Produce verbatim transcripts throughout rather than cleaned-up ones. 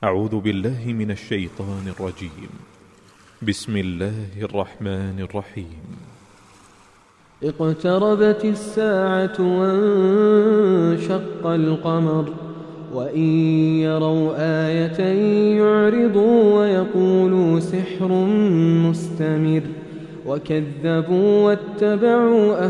أعوذ بالله من الشيطان الرجيم. بسم الله الرحمن الرحيم. اقتربت الساعة وانشق القمر وإن يروا آية يعرضوا ويقولوا سحر مستمر وكذبوا واتبعوا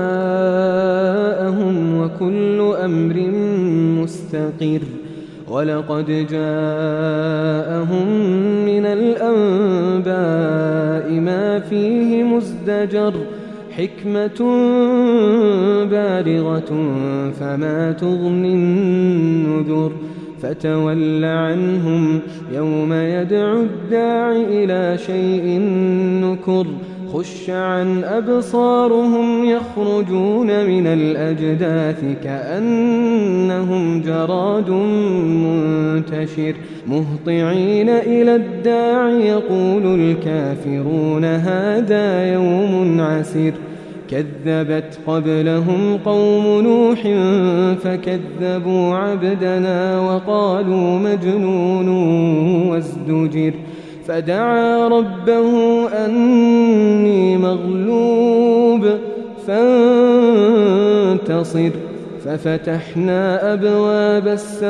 أهواءهم وكل أمر مستقر ولقد جاءهم من الأنباء ما فيه مزدجر حكمة بالغة فما تغني النذر فتول عنهم يوم يدعو الداع إلى شيء نكر خش عن أبصارهم يخرجون من الأجداث كأنهم جراد منتشر مهطعين إلى الداع يقول الكافرون هذا يوم عسر كذبت قبلهم قوم نوح فكذبوا عبدنا وقالوا مجنون وازدجر فدعا ربه أني مغلوب فانتصر ففتحنا أبواب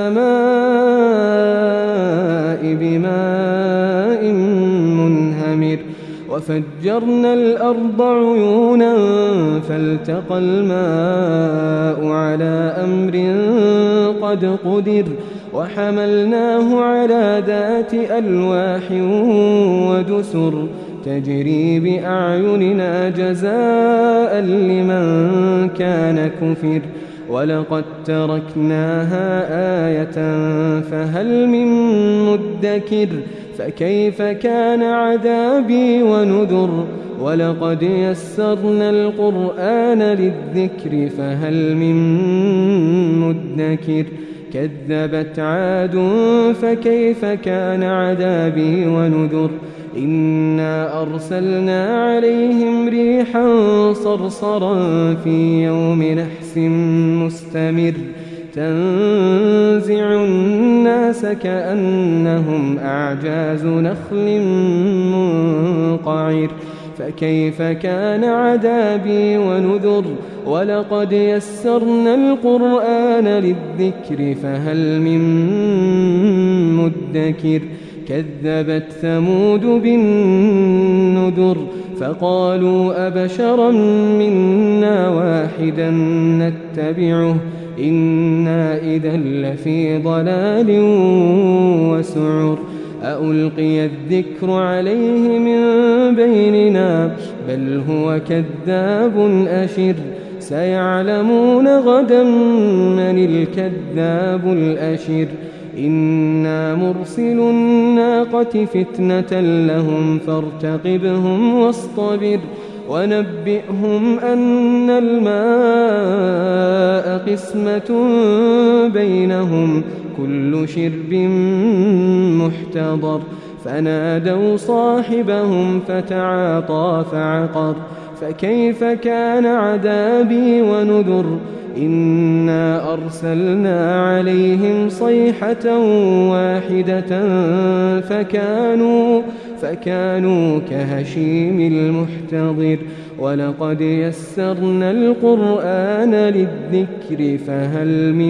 السماء بماء منهمر وفجرنا الأرض عيونا فالتقى الماء على أمر قد قدر وحملناه على ذات ألواح ودسر تجري بأعيننا جزاء لمن كان كفر ولقد تركناها آية فهل من مدكر فكيف كان عذابي ونذر ولقد يسرنا القرآن للذكر فهل من مدكر كذبت عاد فكيف كان عذابي ونذر إنا أرسلنا عليهم ريحا صرصرا في يوم نحس مستمر تنزع الناس كأنهم أعجاز نخل منقعر فكيف كان عذابي ونذر ولقد يسرنا القرآن للذكر فهل من مدكر كذبت ثمود بالنذر فقالوا أبشرا منا واحدا نتبعه إنا إذا لفي ضلال وسعر أألقي الذكر عليه من بيننا بل هو كذاب أشر سيعلمون غدا من الكذاب الأشر إنا مرسل الناقة فتنة لهم فارتقبهم واصطبر ونبئهم أن الماء قسمة بينهم كل شرب محتضر فنادوا صاحبهم فتعاطى فعقر فكيف كان عذابي ونذر إنا أرسلنا عليهم صيحة واحدة فكانوا فكانوا كهشيم المحتضر ولقد يسرنا القرآن للذكر فهل من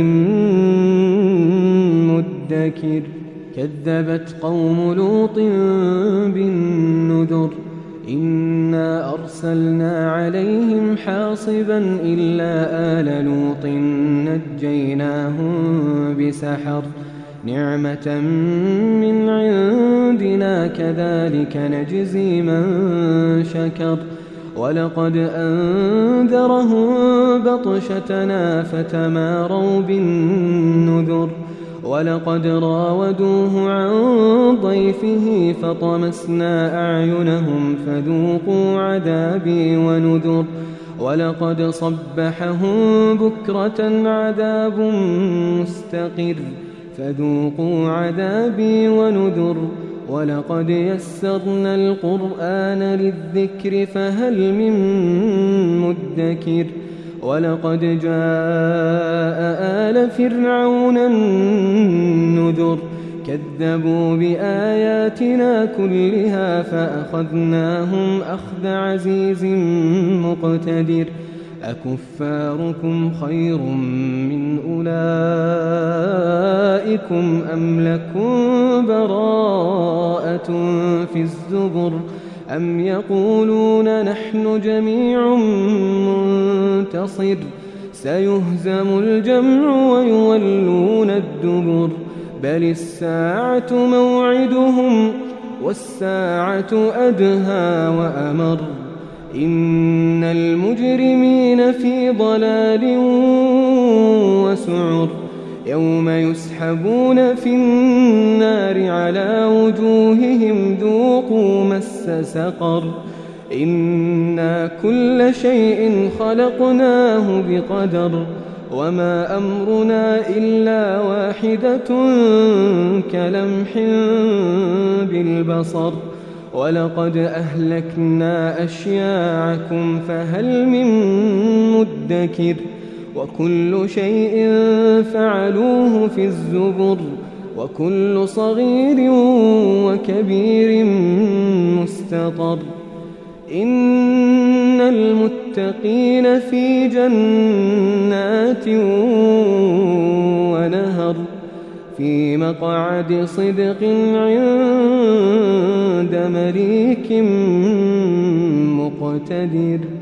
مدكر كذبت قوم لوط بالنذر إنا أرسلنا عليهم حاصبا إلا آل لوط نجيناهم بسحر نعمة من عندنا كذلك نجزي من شكر ولقد أنذرهم بطشتنا فتماروا بالنذر ولقد راودوه عن ضيفه فطمسنا أعينهم فذوقوا عذابي ونذر ولقد صبحهم بكرة عذاب مستقر فذوقوا عذابي ونذر ولقد يسرنا القرآن للذكر فهل من مدكر ولقد جاء آل فرعون النذر كذبوا بآياتنا كلها فأخذناهم أخذ عزيز مقتدر أكفاركم خير من أولئكم أم لكم براءة في الزبر أم يقولون نحن جميع منتصر سيهزم الجمع ويولون الدبر بل الساعة موعدهم والساعة أدهى وأمر إن المجرمين في ضلال وسعر يوم يسحبون في النار على وجوههم ذوقوا مس سقر إنا كل شيء خلقناه بقدر وما أمرنا إلا واحدة كلمح بالبصر ولقد أهلكنا أشياعكم فهل من مدكر وكل شيء فعلوه في الزبر وكل صغير وكبير مستطر إن المتقين في جنات ونهر في مقعد صدق عند مليك مقتدر.